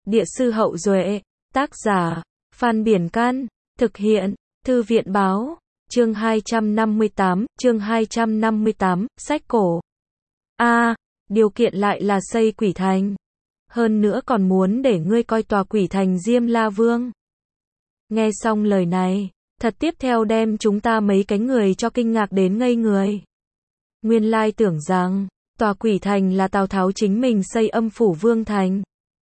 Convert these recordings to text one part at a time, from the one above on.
Địa sư Hậu Duệ, tác giả, Phan Biển Can, thực hiện, Thư viện Báo, chương 258, sách cổ. Điều kiện lại là xây quỷ thành. Hơn nữa còn muốn để ngươi coi tòa quỷ thành Diêm La Vương. Nghe xong lời này, thật tiếp theo đem chúng ta mấy cái người cho kinh ngạc đến ngây người. Nguyên lai tưởng rằng, tòa quỷ thành là Tào Tháo chính mình xây Âm Phủ Vương Thành.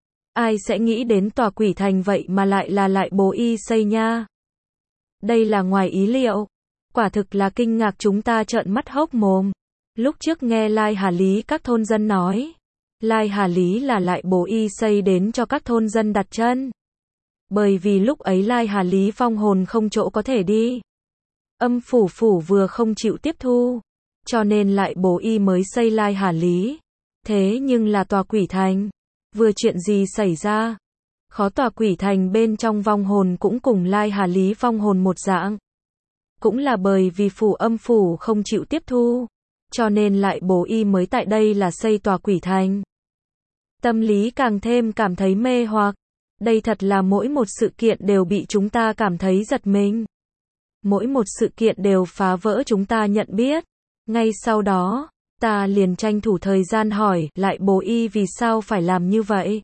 Ai sẽ nghĩ đến tòa quỷ thành vậy mà lại là Lại Bố Y xây nha. Đây là ngoài ý liệu. Quả thực là kinh ngạc, chúng ta trợn mắt hốc mồm. Lúc trước nghe Lai Hà Lý các thôn dân nói, Lai Hà Lý là Lại Bố Y xây đến cho các thôn dân đặt chân. Bởi vì lúc ấy Lai Hà Lý vong hồn không chỗ có thể đi. Âm phủ vừa không chịu tiếp thu, cho nên Lại Bố Y mới xây Lai Hà Lý. Thế nhưng là tòa quỷ thành, vừa chuyện gì xảy ra? Khó, tòa quỷ thành bên trong vong hồn cũng cùng Lai Hà Lý vong hồn một dạng. Cũng là bởi vì âm phủ không chịu tiếp thu, cho nên Lại Bố Y mới tại đây là xây tòa quỷ thành. Tâm lý càng thêm cảm thấy mê hoặc. Đây thật là mỗi một sự kiện đều bị chúng ta cảm thấy giật mình. Mỗi một sự kiện đều phá vỡ chúng ta nhận biết. Ngay sau đó, ta liền tranh thủ thời gian hỏi Lại Bố Y vì sao phải làm như vậy.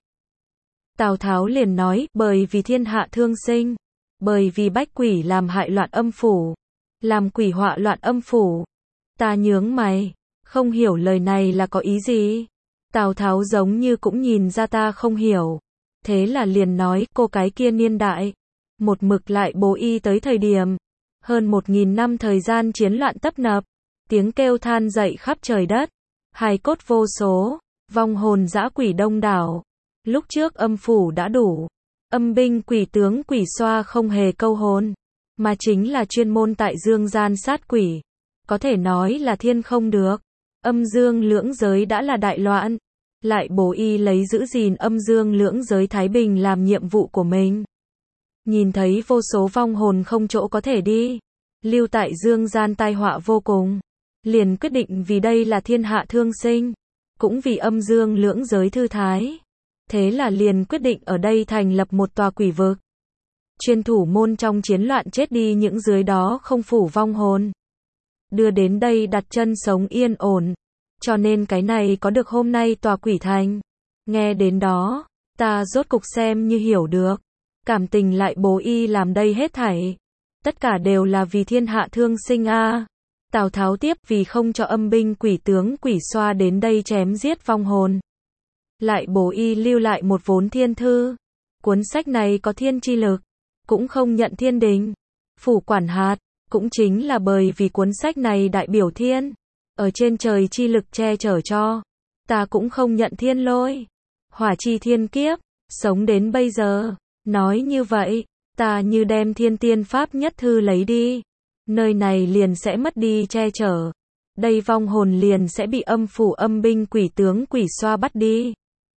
Tào Tháo liền nói, bởi vì thiên hạ thương sinh, bởi vì bách quỷ làm hại loạn âm phủ, làm quỷ họa loạn âm phủ. Ta nhướng mày, không hiểu lời này là có ý gì. Tào Tháo giống như cũng nhìn ra ta không hiểu. Thế là liền nói, cô cái kia niên đại, một mực Lại Bố Y tới thời điểm, hơn 1000 năm thời gian chiến loạn tấp nập, tiếng kêu than dậy khắp trời đất, hài cốt vô số, vong hồn dã quỷ đông đảo. Lúc trước âm phủ đã đủ, âm binh quỷ tướng quỷ xoa không hề câu hồn, mà chính là chuyên môn tại dương gian sát quỷ. Có thể nói là thiên không được, âm dương lưỡng giới đã là đại loạn. Lại Bố Y lấy giữ gìn âm dương lưỡng giới thái bình làm nhiệm vụ của mình. Nhìn thấy vô số vong hồn không chỗ có thể đi, lưu tại dương gian tai họa vô cùng, liền quyết định vì đây là thiên hạ thương sinh, cũng vì âm dương lưỡng giới thư thái. Thế là liền quyết định ở đây thành lập một tòa quỷ vực, chuyên thủ môn trong chiến loạn chết đi những dưới đó không phủ vong hồn, đưa đến đây đặt chân sống yên ổn. Cho nên cái này có được hôm nay tòa quỷ thành. Nghe đến đó, ta rốt cục xem như hiểu được. Cảm tình Lại Bố Y làm đây hết thảy, tất cả đều là vì thiên hạ thương sinh a. Tào Tháo tiếp, vì không cho âm binh quỷ tướng quỷ xoa đến đây chém giết vong hồn, Lại Bố Y lưu lại một vốn thiên thư. Cuốn sách này có thiên chi lực, cũng không nhận thiên đình phủ quản hạt. Cũng chính là bởi vì cuốn sách này đại biểu thiên ở trên trời chi lực che chở cho, ta cũng không nhận thiên lôi hỏa chi thiên kiếp, sống đến bây giờ. Nói như vậy, ta như đem thiên tiên pháp nhất thư lấy đi, nơi này liền sẽ mất đi che chở. Đây vong hồn liền sẽ bị âm phủ âm binh quỷ tướng quỷ xoa bắt đi.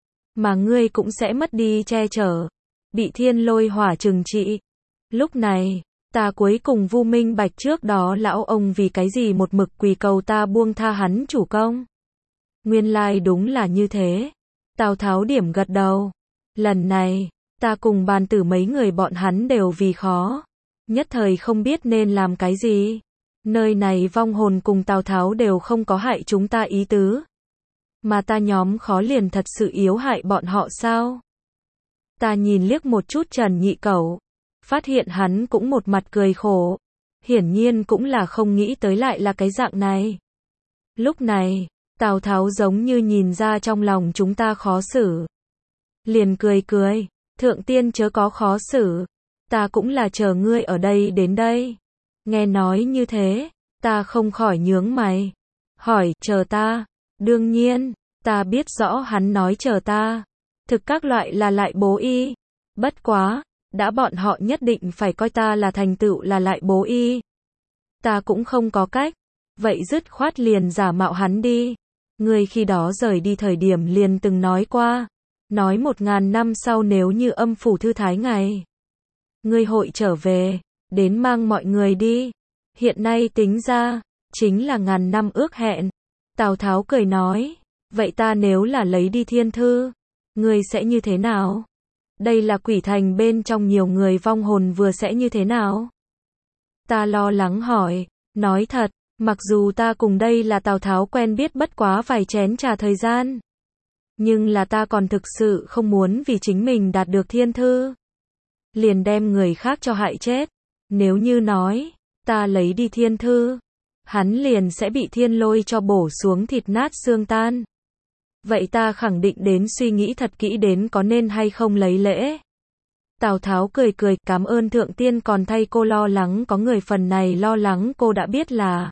Mà ngươi cũng sẽ mất đi che chở, bị thiên lôi hỏa trừng trị. Lúc này, ta cuối cùng vu minh bạch trước đó lão ông vì cái gì một mực quỳ cầu ta buông tha hắn chủ công. Nguyên lai đúng là như thế. Tào Tháo điểm gật đầu. Lần này, ta cùng bàn tử mấy người bọn hắn đều vì khó, nhất thời không biết nên làm cái gì. Nơi này vong hồn cùng Tào Tháo đều không có hại chúng ta ý tứ. Mà ta nhóm khó liền thật sự yếu hại bọn họ sao? Ta nhìn liếc một chút Trần Nhị Cẩu, phát hiện hắn cũng một mặt cười khổ. Hiển nhiên cũng là không nghĩ tới lại là cái dạng này. Lúc này, Tào Tháo giống như nhìn ra trong lòng chúng ta khó xử. Liền cười, thượng tiên chớ có khó xử. Ta cũng là chờ ngươi ở đây đến đây. Nghe nói như thế, ta không khỏi nhướng mày. Hỏi, chờ ta? Đương nhiên, ta biết rõ hắn nói chờ ta. Thực các loại là Lại Bố Y. Bất quá, đã bọn họ nhất định phải coi ta là thành tựu là Lại Bố Y. Ta cũng không có cách. Vậy dứt khoát liền giả mạo hắn đi. Ngươi khi đó rời đi thời điểm liền từng nói qua. Nói 1000 năm sau nếu như âm phủ thư thái ngày, ngươi hội trở về, đến mang mọi người đi. Hiện nay tính ra, chính là 1000 năm ước hẹn. Tào Tháo cười nói, vậy ta nếu là lấy đi thiên thư, ngươi sẽ như thế nào? đây là quỷ thành bên trong nhiều người vong hồn vừa sẽ như thế nào? Ta lo lắng hỏi, nói thật, mặc dù ta cùng đây là Tào Tháo quen biết bất quá vài chén trà thời gian, nhưng là ta còn thực sự không muốn vì chính mình đạt được thiên thư, liền đem người khác cho hại chết. Nếu như nói, ta lấy đi thiên thư, hắn liền sẽ bị thiên lôi cho bổ xuống thịt nát xương tan. Vậy ta khẳng định đến suy nghĩ thật kỹ đến có nên hay không lấy lễ. Tào Tháo cười cười, cảm ơn thượng tiên còn thay cô lo lắng, có người phần này lo lắng cô đã biết là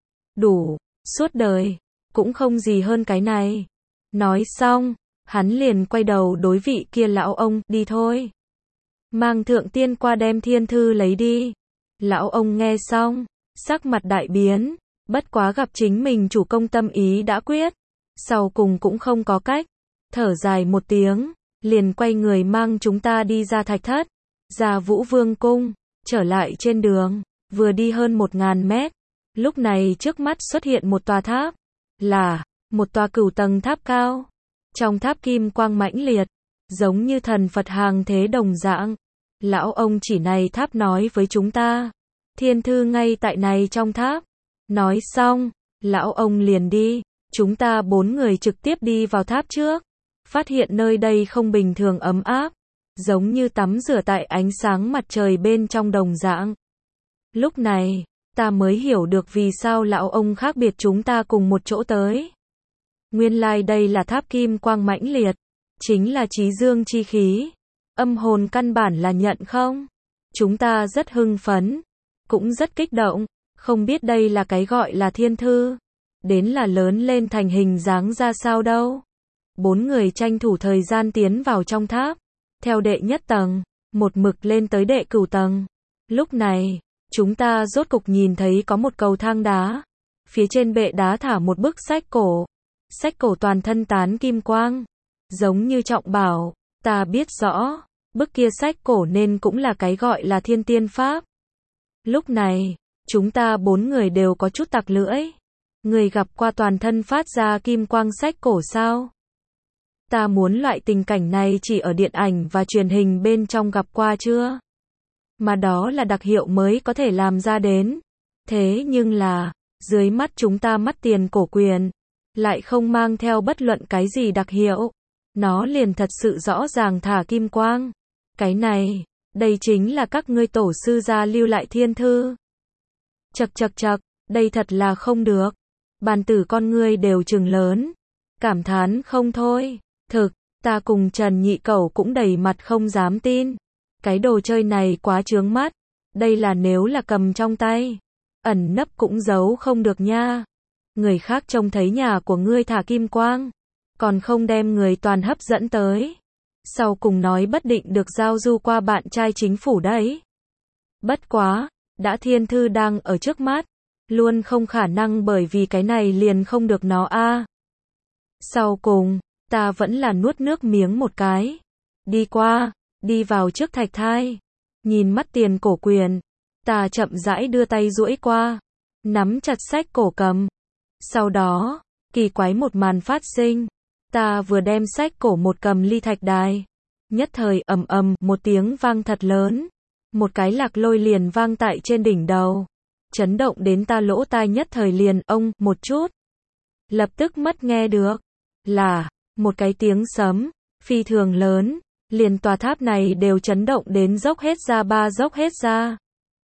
đủ, suốt đời, cũng không gì hơn cái này. Nói xong, hắn liền quay đầu đối vị kia lão ông, đi thôi. Mang thượng tiên qua đem thiên thư lấy đi. Lão ông nghe xong, sắc mặt đại biến, bất quá gặp chính mình chủ công tâm ý đã quyết, sau cùng cũng không có cách, thở dài một tiếng, liền quay người mang chúng ta đi ra thạch thất, ra Vũ Vương cung, trở lại trên đường, vừa đi hơn 1000 mét, lúc này trước mắt xuất hiện một tòa tháp, là một tòa cửu tầng tháp cao, trong tháp kim quang mãnh liệt, giống như thần Phật hàng thế đồng dạng. Lão ông chỉ này tháp nói với chúng ta, thiên thư ngay tại này trong tháp. Nói xong, lão ông liền đi, chúng ta 4 người trực tiếp đi vào tháp trước, phát hiện nơi đây không bình thường ấm áp, giống như tắm rửa tại ánh sáng mặt trời bên trong đồng dạng. Lúc này, ta mới hiểu được vì sao lão ông khác biệt chúng ta cùng một chỗ tới. Nguyên lai đây là tháp kim quang mãnh liệt, chính là chí dương chi khí. Âm hồn căn bản là nhận không? Chúng ta rất hưng phấn, cũng rất kích động, không biết đây là cái gọi là thiên thư, đến là lớn lên thành hình dáng ra sao đâu. 4 người tranh thủ thời gian tiến vào trong tháp, theo đệ nhất tầng, một mực lên tới đệ cửu tầng. Lúc này, chúng ta rốt cục nhìn thấy có một cầu thang đá, phía trên bệ đá thả một bức sách cổ toàn thân tán kim quang, giống như trọng bảo. Ta biết rõ, bức kia sách cổ nên cũng là cái gọi là thiên tiên pháp. Lúc này, chúng ta 4 người đều có chút tặc lưỡi. Người gặp qua toàn thân phát ra kim quang sách cổ sao? Ta muốn loại tình cảnh này chỉ ở điện ảnh và truyền hình bên trong gặp qua chưa? Mà đó là đặc hiệu mới có thể làm ra đến. Thế nhưng là, dưới mắt chúng ta mắt tiền cổ quyền, lại không mang theo bất luận cái gì đặc hiệu. Nó liền thật sự rõ ràng thả kim quang. Cái này, đây chính là các ngươi tổ sư gia lưu lại thiên thư. Chậc, đây thật là không được. Bàn tử con ngươi đều trừng lớn, cảm thán không thôi. Thực, ta cùng Trần Nhị Cẩu cũng đầy mặt không dám tin. Cái đồ chơi này quá chướng mắt. Đây là nếu là cầm trong tay, ẩn nấp cũng giấu không được nha. Người khác trông thấy nhà của ngươi thả kim quang, còn không đem người toàn hấp dẫn tới. Sau cùng nói bất định được giao du qua bạn trai chính phủ đấy. Bất quá, đã thiên thư đang ở trước mắt, luôn không khả năng bởi vì cái này liền không được nó a. Sau cùng, ta vẫn là nuốt nước miếng một cái. Đi vào trước thạch thai, nhìn mắt tiền cổ quyền, ta chậm rãi đưa tay duỗi qua, nắm chặt sách cổ cầm. Sau đó, kỳ quái một màn phát sinh. Ta vừa đem sách cổ một cầm ly thạch đài, nhất thời ầm ầm một tiếng vang thật lớn, một cái lạc lôi liền vang tại trên đỉnh đầu, chấn động đến ta lỗ tai nhất thời liền ông một chút, lập tức mất nghe được, là một cái tiếng sấm phi thường lớn, liền tòa tháp này đều chấn động đến dốc hết ra.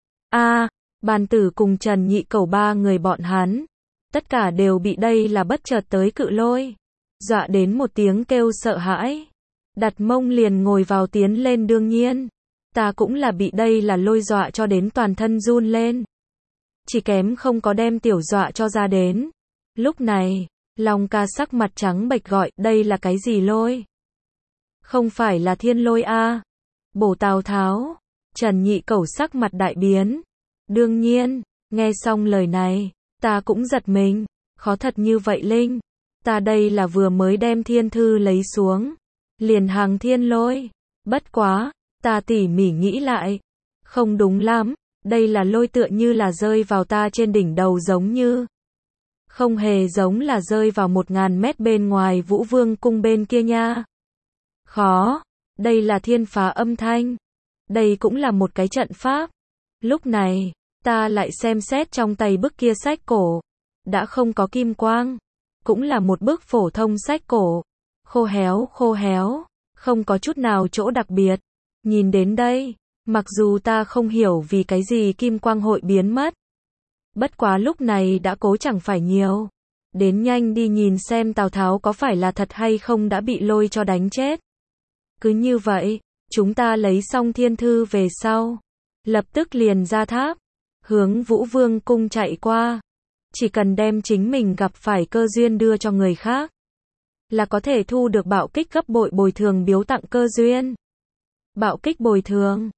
Bàn tử cùng Trần Nhị Cẩu 3 người bọn hắn, tất cả đều bị đây là bất chợt tới cự lôi dọa đến một tiếng kêu sợ hãi, đặt mông liền ngồi vào tiến lên. Đương nhiên, ta cũng là bị đây là lôi dọa cho đến toàn thân run lên, chỉ kém không có đem tiểu dọa cho ra đến. Lúc này, Long ca sắc mặt trắng bệch gọi, đây là cái gì lôi? Không phải là thiên lôi a? Bổ Tào Tháo. Trần Nhị Cẩu sắc mặt đại biến. Đương nhiên, nghe xong lời này, ta cũng giật mình, khó thật như vậy Linh. Ta đây là vừa mới đem thiên thư lấy xuống, liền hàng thiên lôi. Bất quá, ta tỉ mỉ nghĩ lại, không đúng lắm, đây là lôi tựa như là rơi vào ta trên đỉnh đầu giống như. Không hề giống là rơi vào 1000 mét bên ngoài Vũ Vương cung bên kia nha. Khó, Đây là thiên phá âm thanh. Đây cũng là một cái trận pháp. Lúc này, ta lại xem xét trong tay bức kia sách cổ. Đã không có kim quang. Cũng là một bức phổ thông sách cổ. Khô héo, không có chút nào chỗ đặc biệt. Nhìn đến đây, mặc dù ta không hiểu vì cái gì kim quang hội biến mất. Bất quá lúc này đã cố chẳng phải nhiều. Đến nhanh đi nhìn xem Tào Tháo có phải là thật hay không đã bị lôi cho đánh chết. Cứ như vậy, chúng ta lấy xong thiên thư về sau. Lập tức liền ra tháp. Hướng Vũ Vương cung chạy qua. Chỉ cần đem chính mình gặp phải cơ duyên đưa cho người khác. Là có thể thu được bạo kích gấp bội bồi thường biếu tặng cơ duyên. Bạo kích bồi thường.